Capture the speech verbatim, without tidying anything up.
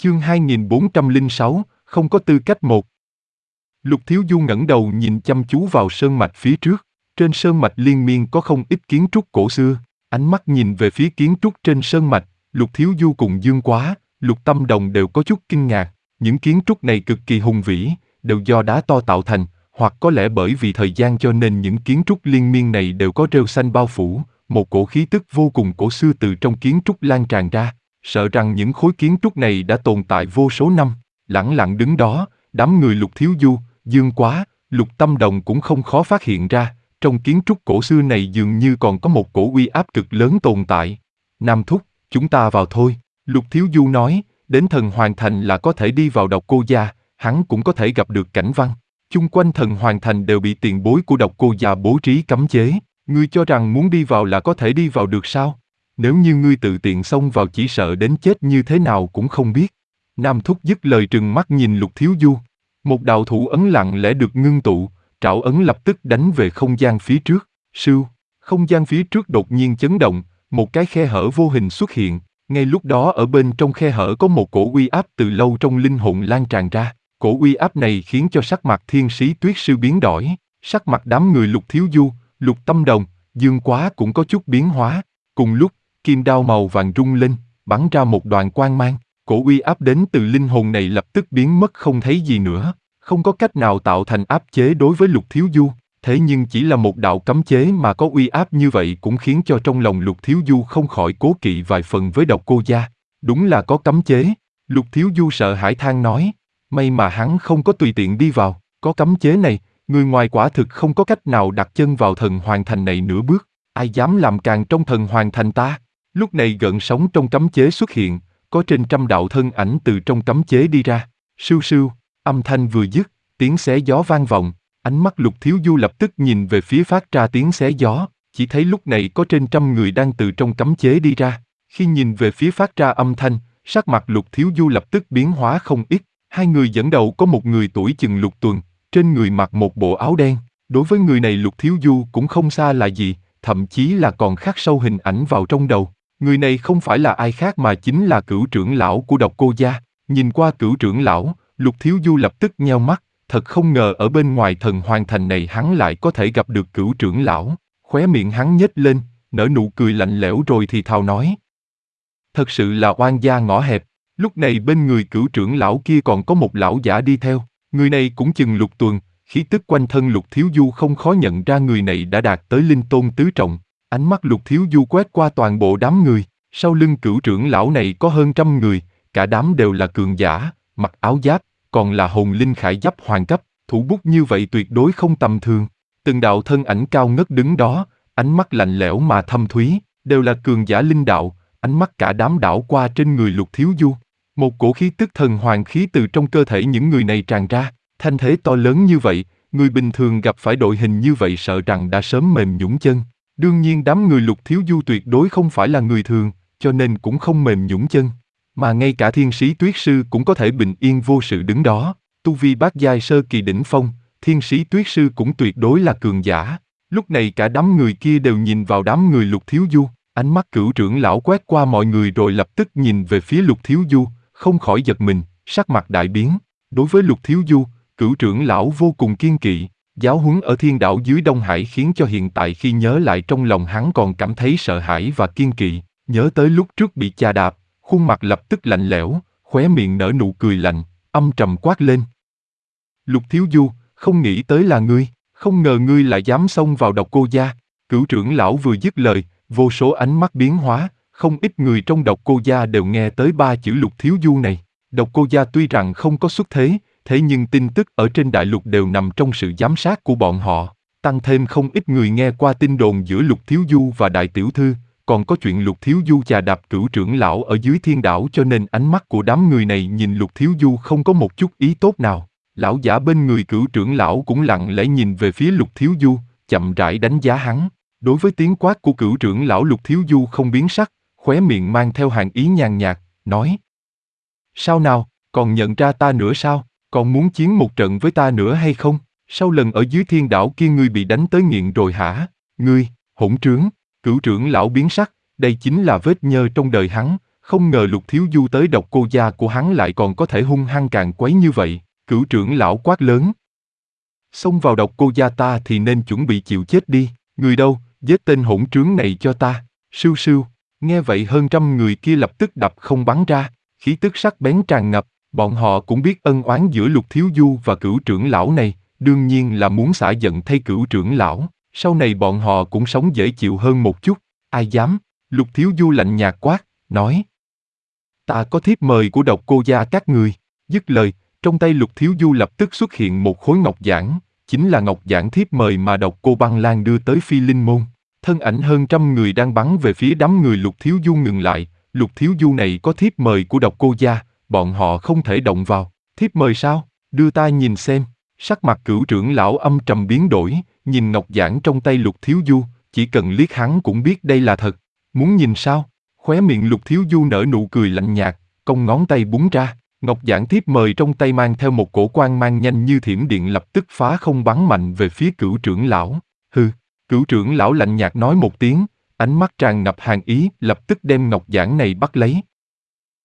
Chương hai nghìn bốn trăm lẻ sáu, không có tư cách một. Lục Thiếu Du ngẩng đầu nhìn chăm chú vào sơn mạch phía trước. Trên sơn mạch liên miên có không ít kiến trúc cổ xưa. Ánh mắt nhìn về phía kiến trúc trên sơn mạch, Lục Thiếu Du cùng Dương Quá, Lục Tâm Đồng đều có chút kinh ngạc. Những kiến trúc này cực kỳ hùng vĩ, đều do đá to tạo thành, hoặc có lẽ bởi vì thời gian cho nên những kiến trúc liên miên này đều có rêu xanh bao phủ. Một cổ khí tức vô cùng cổ xưa từ trong kiến trúc lan tràn ra. Sợ rằng những khối kiến trúc này đã tồn tại vô số năm. Lẳng lặng đứng đó, đám người Lục Thiếu Du, Dương Quá, Lục Tâm Đồng cũng không khó phát hiện ra, trong kiến trúc cổ xưa này dường như còn có một cổ uy áp cực lớn tồn tại. Nam Thúc, chúng ta vào thôi, Lục Thiếu Du nói, đến Thần Hoàng Thành là có thể đi vào Độc Cô Gia, hắn cũng có thể gặp được Cảnh Văn. Chung quanh Thần Hoàng Thành đều bị tiền bối của Độc Cô Gia bố trí cấm chế, ngươi cho rằng muốn đi vào là có thể đi vào được sao? Nếu như ngươi tự tiện xông vào chỉ sợ đến chết như thế nào cũng không biết. Nam Thúc dứt lời trừng mắt nhìn Lục Thiếu Du. Một đạo thủ ấn lặng lẽ được ngưng tụ, trảo ấn lập tức đánh về không gian phía trước. Sưu, không gian phía trước đột nhiên chấn động, một cái khe hở vô hình xuất hiện. Ngay lúc đó ở bên trong khe hở có một cổ uy áp từ lâu trong linh hồn lan tràn ra. Cổ uy áp này khiến cho sắc mặt Thiên Sĩ Tuyết Sư biến đổi. Sắc mặt đám người Lục Thiếu Du, Lục Tâm Đồng, Dương Quá cũng có chút biến hóa. Cùng lúc, kim đao màu vàng rung lên, bắn ra một đoàn quang mang. Cổ uy áp đến từ linh hồn này lập tức biến mất không thấy gì nữa, không có cách nào tạo thành áp chế đối với Lục Thiếu Du. Thế nhưng chỉ là một đạo cấm chế mà có uy áp như vậy cũng khiến cho trong lòng Lục Thiếu Du không khỏi cố kỵ vài phần với Độc Cô Gia. Đúng là có cấm chế. Lục Thiếu Du sợ hãi than nói, may mà hắn không có tùy tiện đi vào, có cấm chế này, người ngoài quả thực không có cách nào đặt chân vào Thần Hoàng Thành này nửa bước, ai dám làm càn trong Thần Hoàng Thành ta. Lúc này gợn sóng trong cấm chế xuất hiện, có trên trăm đạo thân ảnh từ trong cấm chế đi ra. Sưu sưu, âm thanh vừa dứt, tiếng xé gió vang vọng, ánh mắt Lục Thiếu Du lập tức nhìn về phía phát ra tiếng xé gió, chỉ thấy lúc này có trên trăm người đang từ trong cấm chế đi ra. Khi nhìn về phía phát ra âm thanh, sắc mặt Lục Thiếu Du lập tức biến hóa không ít. Hai người dẫn đầu có một người tuổi chừng Lục Tuần, trên người mặc một bộ áo đen. Đối với người này Lục Thiếu Du cũng không xa là gì, thậm chí là còn khắc sâu hình ảnh vào trong đầu. Người này không phải là ai khác mà chính là Cửu trưởng lão của Độc Cô Gia. Nhìn qua Cửu trưởng lão, Lục Thiếu Du lập tức nheo mắt, thật không ngờ ở bên ngoài Thần Hoàng Thành này hắn lại có thể gặp được Cửu trưởng lão. Khóe miệng hắn nhếch lên, nở nụ cười lạnh lẽo rồi thì thào nói. Thật sự là oan gia ngõ hẹp. Lúc này bên người Cửu trưởng lão kia còn có một lão giả đi theo. Người này cũng chừng Lục Tuần, khí tức quanh thân Lục Thiếu Du không khó nhận ra người này đã đạt tới linh tôn tứ trọng. Ánh mắt Lục Thiếu Du quét qua toàn bộ đám người, sau lưng Cửu trưởng lão này có hơn trăm người, cả đám đều là cường giả, mặc áo giáp, còn là hồn linh khải giáp hoàng cấp, thủ bút như vậy tuyệt đối không tầm thường. Từng đạo thân ảnh cao ngất đứng đó, ánh mắt lạnh lẽo mà thâm thúy, đều là cường giả linh đạo, ánh mắt cả đám đảo qua trên người Lục Thiếu Du. Một cổ khí tức thần hoàng khí từ trong cơ thể những người này tràn ra, thanh thế to lớn như vậy, người bình thường gặp phải đội hình như vậy sợ rằng đã sớm mềm nhũn chân. Đương nhiên đám người Lục Thiếu Du tuyệt đối không phải là người thường, cho nên cũng không mềm nhũn chân. Mà ngay cả Thiên Sĩ Tuyết Sư cũng có thể bình yên vô sự đứng đó. Tu vi bát giai sơ kỳ đỉnh phong, Thiên Sĩ Tuyết Sư cũng tuyệt đối là cường giả. Lúc này cả đám người kia đều nhìn vào đám người Lục Thiếu Du, ánh mắt Cửu trưởng lão quét qua mọi người rồi lập tức nhìn về phía Lục Thiếu Du, không khỏi giật mình, sắc mặt đại biến. Đối với Lục Thiếu Du, Cửu trưởng lão vô cùng kiêng kỵ. Giáo huấn ở Thiên Đảo dưới Đông Hải khiến cho hiện tại khi nhớ lại trong lòng hắn còn cảm thấy sợ hãi và kiêng kỵ. Nhớ tới lúc trước bị chà đạp, khuôn mặt lập tức lạnh lẽo, khóe miệng nở nụ cười lạnh, âm trầm quát lên. Lục Thiếu Du, không nghĩ tới là ngươi, không ngờ ngươi lại dám xông vào Độc Cô Gia. Cửu trưởng lão vừa dứt lời, vô số ánh mắt biến hóa, không ít người trong Độc Cô Gia đều nghe tới ba chữ Lục Thiếu Du này. Độc Cô Gia tuy rằng không có xuất thế, thế nhưng tin tức ở trên đại lục đều nằm trong sự giám sát của bọn họ. Tăng thêm không ít người nghe qua tin đồn giữa Lục Thiếu Du và Đại Tiểu Thư, còn có chuyện Lục Thiếu Du chà đạp Cửu trưởng lão ở dưới Thiên Đảo, cho nên ánh mắt của đám người này nhìn Lục Thiếu Du không có một chút ý tốt nào. Lão giả bên người Cửu trưởng lão cũng lặng lẽ nhìn về phía Lục Thiếu Du, chậm rãi đánh giá hắn. Đối với tiếng quát của Cửu trưởng lão, Lục Thiếu Du không biến sắc, khóe miệng mang theo hàn ý nhàn nhạt, nói. Sao nào, còn nhận ra ta nữa sao? Còn muốn chiến một trận với ta nữa hay không? Sau lần ở dưới Thiên Đảo kia ngươi bị đánh tới nghiện rồi hả? Ngươi, hỗn trướng! Cửu trưởng lão biến sắc, đây chính là vết nhơ trong đời hắn, không ngờ Lục Thiếu Du tới độc cô gia của hắn lại còn có thể hung hăng càn quấy như vậy. Cửu trưởng lão quát lớn. Xông vào độc cô gia ta thì nên chuẩn bị chịu chết đi, người đâu, giết tên hỗn trướng này cho ta. Sưu sưu, nghe vậy hơn trăm người kia lập tức đập không bắn ra, khí tức sắc bén tràn ngập, bọn họ cũng biết ân oán giữa Lục Thiếu Du và cửu trưởng lão này, đương nhiên là muốn xả giận thay cửu trưởng lão, sau này bọn họ cũng sống dễ chịu hơn một chút. Ai dám? Lục Thiếu Du lạnh nhạt quát, nói. Ta có thiếp mời của độc cô gia các người. Dứt lời, trong tay Lục Thiếu Du lập tức xuất hiện một khối ngọc giản, chính là ngọc giản thiếp mời mà độc cô băng lan đưa tới Phi Linh Môn. Thân ảnh hơn trăm người đang bắn về phía đám người Lục Thiếu Du ngừng lại, Lục Thiếu Du này có thiếp mời của độc cô gia, bọn họ không thể động vào. Thiếp mời sao? Đưa ta nhìn xem. Sắc mặt cửu trưởng lão âm trầm biến đổi, nhìn ngọc giản trong tay Lục Thiếu Du, chỉ cần liếc hắn cũng biết đây là thật. Muốn nhìn sao? Khóe miệng Lục Thiếu Du nở nụ cười lạnh nhạt, cong ngón tay búng ra, ngọc giản thiếp mời trong tay mang theo một cổ quang mang nhanh như thiểm điện lập tức phá không bắn mạnh về phía cửu trưởng lão. Hừ, cửu trưởng lão lạnh nhạt nói một tiếng, ánh mắt tràn ngập hàn ý, lập tức đem ngọc giản này bắt lấy.